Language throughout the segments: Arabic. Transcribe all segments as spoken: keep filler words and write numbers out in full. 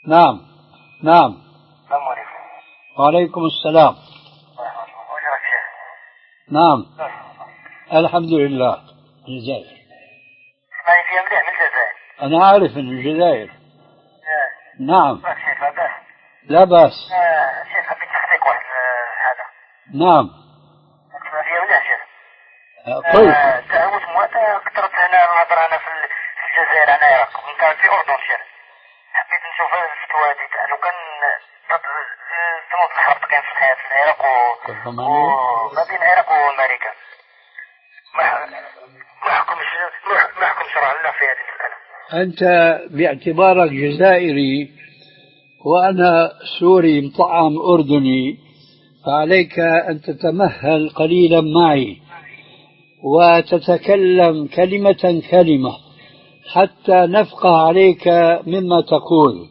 نعم نعم. السلام عليكم. وعليكم السلام. وجهك شيخ. نعم الحمد لله. الجزائر. اسمعي فيها مليح من الجزائر. أنا عارف إن الجزائر. آه. نعم. شيخ لا بأس. لا بأس. آه. شيخ حبيت نحكيك واحد هذا. نعم. اسمع فيها مليح شيخ. قل. آه. تعاوت مواتاة كثرت هنا الهضرة أنا في الجزائر أنا العراق. أنت في أردن شيخ. حبيت نشوف الفتوى هذه لو كان تنوض الحرب كان في الحياة في العراق وما بين العراق وأمريكا. ما ما حكم ما حكم شرع الله في هذه المسألة؟ أنت باعتبارك جزائري وأنا سوري مطعم أردني فعليك أن تتمهل قليلا معي وتتكلم كلمة كلمة حتى نفقه عليك مما تقول.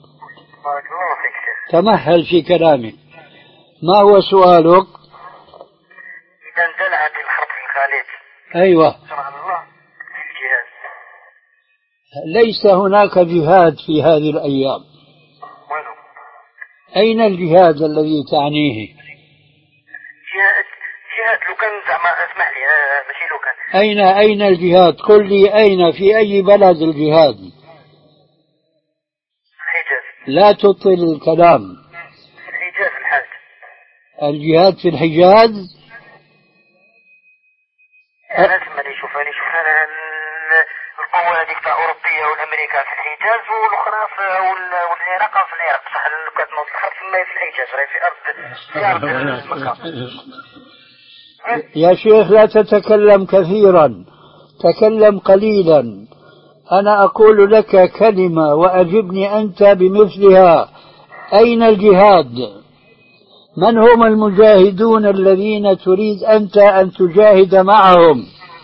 تمهل في كلامك. ما هو سؤالك؟ إذا اندلعت الحرب في الخليج. أيوة. شرع الله في الجهاد. ليس هناك جهاد في هذه الأيام. وينه؟ أين الجهاد الذي تعنيه؟ جهاد جهاد لو كان زعما اسمح لي ماشي لو كان. أين أين الجهاد؟ قل لي أين في أي بلد الجهاد؟ الحجاز. لا تطل الكلام. في الحجاز الحاج. الجهاد في الحجاز؟ أنا اسمعني شوف أنا شوف أنا القوة هذيك تاع أوروبية والأمريكا في الحجاز والأخرى في والعراق في العراق صح لو كانت نوصل الحرب في الحجاز راهي في أرض في أرض مكة. يا شيخ لا تتكلم كثيرا تكلم قليلا. أنا أقول لك كلمة وأجبني أنت بمثلها. أين الجهاد؟ من هم المجاهدون الذين تريد أنت أن تجاهد معهم؟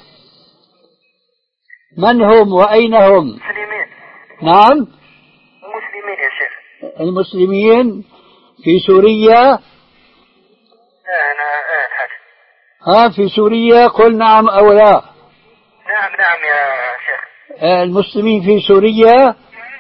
من هم وأين هم؟ مسلمين. نعم مسلمين يا شيخ. المسلمين في سوريا. أنا آه الحاج. ها في سوريا قل نعم أو لا. نعم نعم يا شيخ. المسلمين في سوريا.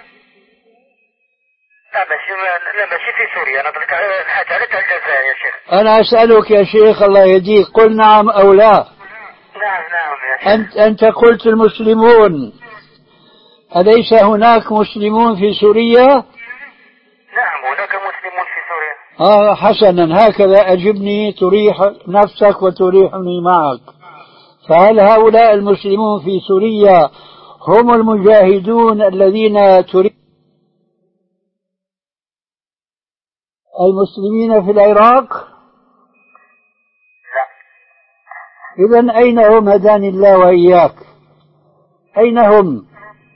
لا ماشي لا ماشي في سوريا أنا بلك الحاج على الجزائر يا شيخ. أنا أسألك يا شيخ الله يهديك قل نعم أو لا. نعم نعم يا شيخ. أنت أنت قلت المسلمون. أليس هناك مسلمون في سوريا؟ نعم هناك مسلمون في سوريا. آه حسنا هكذا أجبني تريح نفسك وتريحني معك. فهل هؤلاء المسلمون في سوريا هم المجاهدون الذين تريد المسلمين في العراق؟ لا. إذن أين هم هداني الله وإياك؟ أين هم؟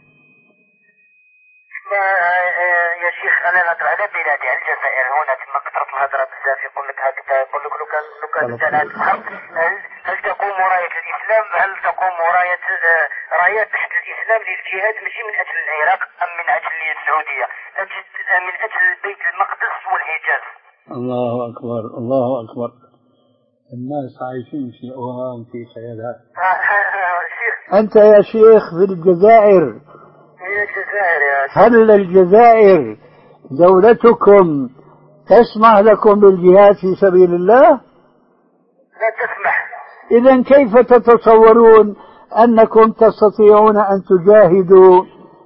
يا شيخ أنا نهضر على بلادي على الجزائر هنا تما كثرت الهضرة بزاف يقول لك هكذا يقول لك لو كان لو كان انتهت الحرب هل تقوم راية الإسلام هل تقوم راية رايات تحت الإسلام للجهاد ماشي من أجل العراق أم من أجل السعودية من أجل بيت المقدس والحجاز. الله أكبر الله أكبر. الناس عايشين في أوهام في خيالات. أنت يا شيخ في الجزائر. يا الجزائر يا شيخ. هل الجزائر دولتكم تسمح لكم بالجهاد في سبيل الله؟ لا تسمح. إذن كيف تتصورون أنكم تستطيعون أن تجاهدوا؟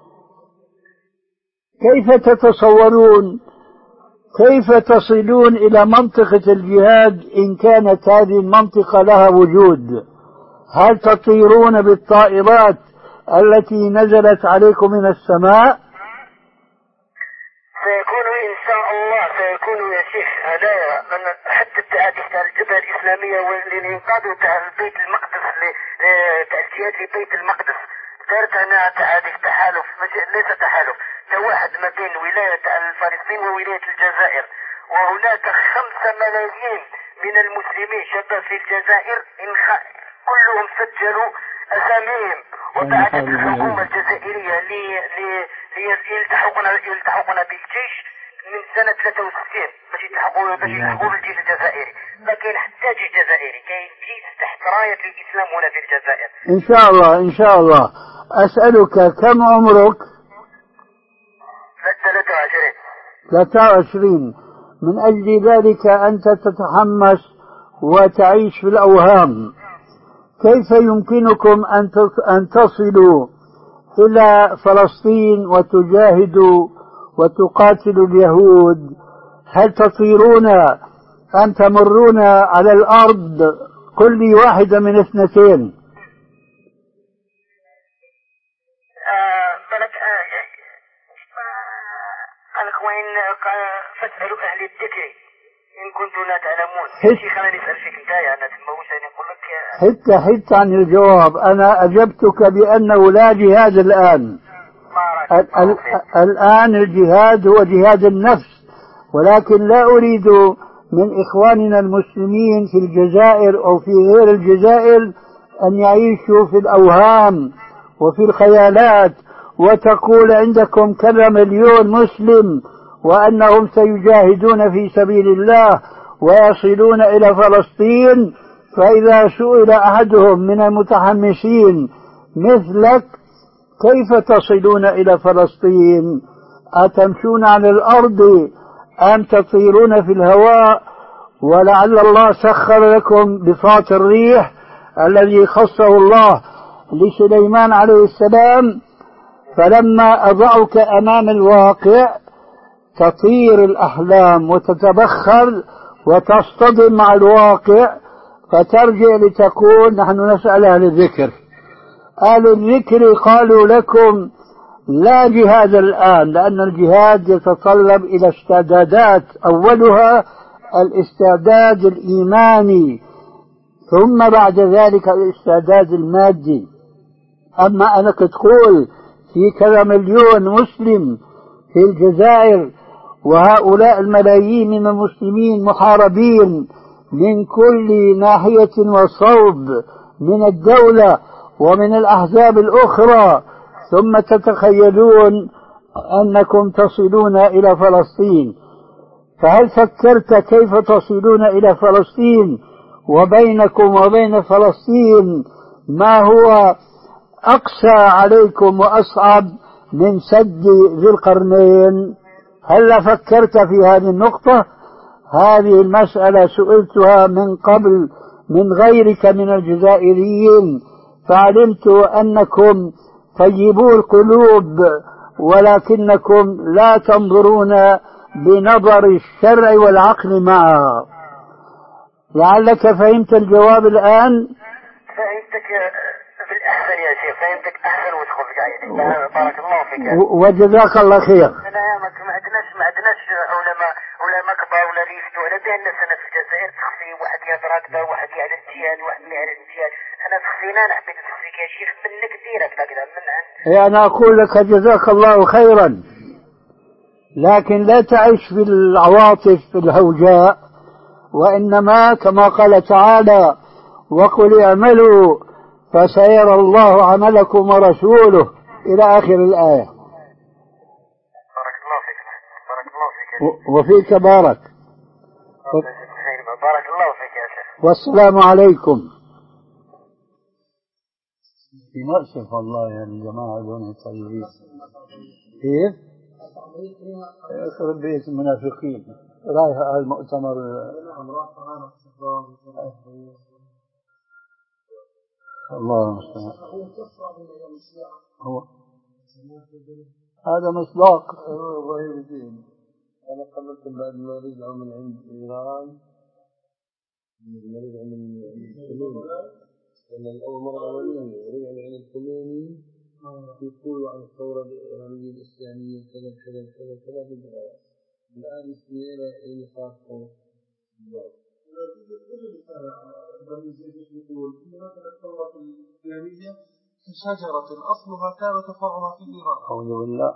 كيف تتصورون كيف تصلون إلى منطقة الجهاد إن كانت هذه المنطقة لها وجود؟ هل تطيرون بالطائرات التي نزلت عليكم من السماء؟ سيكون إن شاء الله سيكون يا شيخ هدايا من حتى التعادي تاع الجبهة الإسلامية والإنقاذ تاع بيت المقدس تاع الجهاد لبيت المقدس دارت هنا تعادي تحالف ليس تحالف واحد ما بين ولاية فلسطين وولاية الجزائر وهناك خمسة ملايين من المسلمين شباب في الجزائر كلهم سجلوا أساميهم وبعثت الحكومة الجزائرية ليلتحقون يلتحقون بالجيش من سنة ثلاثة وستين باش يلتحقوا باش يلحقوا بالجيش الجزائري لكن حتى جيش جزائري كاين جيش تحت راية الإسلام هنا في الجزائر. إن شاء الله إن شاء الله. أسألك كم عمرك؟ ثلاثة وعشرين. ثلاثة وعشرين. من أجل ذلك أنت تتحمس وتعيش في الأوهام. كيف يمكنكم أن تصلوا إلى فلسطين وتجاهدوا وتقاتلوا اليهود؟ هل تطيرون أم تمرون على الأرض كل واحدة من اثنتين؟ فاسألوا أهل الذكر إن كنتم لا تعلمون. شيخ أنا نسأل فيك أنت أنا تنبوش أنا أقول لك حتى حتى عن الجواب. أنا أجبتك بأنه لا جهاد الآن. ال الآن الجهاد هو جهاد النفس، ولكن لا أريد من إخواننا المسلمين في الجزائر أو في غير الجزائر أن يعيشوا في الأوهام وفي الخيالات، وتقول عندكم كذا مليون مسلم وأنهم سيجاهدون في سبيل الله ويصلون إلى فلسطين. فإذا سئل أحدهم من المتحمسين مثلك كيف تصلون إلى فلسطين؟ أتمشون على الأرض أم تطيرون في الهواء؟ ولعل الله سخر لكم بساط الريح الذي خصه الله لسليمان عليه السلام، فلما أضعك أمام الواقع تطير الأحلام وتتبخر وتصطدم مع الواقع، فترجع لتقول نحن نسأل أهل الذكر. أهل الذكر قالوا لكم لا جهاد الآن، لأن الجهاد يتطلب إلى استعدادات، أولها الاستعداد الإيماني، ثم بعد ذلك الاستعداد المادي. أما أنك تقول في كذا مليون مسلم في الجزائر، وهؤلاء الملايين من المسلمين محاربين من كل ناحية وصوب من الدولة ومن الأحزاب الأخرى، ثم تتخيلون أنكم تصلون إلى فلسطين. فهل فكرت كيف تصلون إلى فلسطين وبينكم وبين فلسطين ما هو أقسى عليكم وأصعب من سد ذي القرنين؟ هل فكرت في هذه النقطة؟ هذه المسألة سئلتها من قبل من غيرك من الجزائريين، فعلمت أنكم طيبو القلوب ولكنكم لا تنظرون بنظر الشرع والعقل معها. لعلك فهمت الجواب الآن؟ فهمتك بالأحسن يا شيخ، فهمتك أحسن وتخرج يعني. بارك الله فيك وجزاك الله خير. أنا ما عندناش ما عندناش علماء علماء كبار ولا ريفتوا على به الناس. أنا في الجزائر تخفي واحد يهضر هكذا واحد على الجهاد واحد على الجهاد. أنا تخفينا أنا حبيت تخفيك يا شيخ منك ديرك كذا من عند. يعني أنا أقول لك جزاك الله خيرا، لكن لا تعيش في العواطف الهوجاء، وإنما كما قال تعالى وقل اعملوا فسيرى الله عملكم ورسوله إلى آخر الآية. بارك الله فيك. بارك الله فيك. وفيك بارك. بارك الله فيك يا شيخ. والسلام عليكم. ينأسف والله يا الجماعة دون طيبين. كيف؟ يخرب بيت المنافقين. رايح المؤتمر. الله المستعان. هو هذا مصداق. أنا قبلت بعد ما رجعوا من عند إيران، ما رجعوا من الخميني، لأن أول مرة أولين رجعوا من الخميني يقولوا عن الثورة الإيرانية الإسلامية كذا كذا كذا كذا بالدراسة. الآن اثنين إلى خاصة. يقول إن مثل الثورة الإسلامية كشجرة أصلها كان تفرعها في إيران. أعوذ بالله.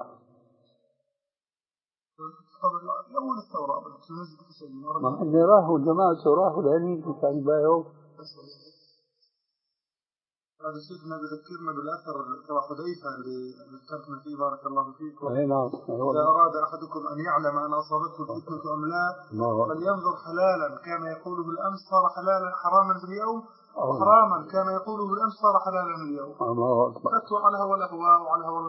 أول الثورة ما اللي راحوا جماعة راحوا لأني كان بايعوا. هذا شيخنا بذكرنا بالأثر تبع حذيفة اللي ذكرتنا فيه بارك الله فيكم. أي نعم. إذا أراد أحدكم أن يعلم أن أصابته الفتنة أم لا فلينظر حلالا كان يقوله بالأمس صار حلالا حراما اليوم، وحراما كان يقوله بالأمس صار حلالا اليوم. فتوى على هوى الأهواء وعلى هوى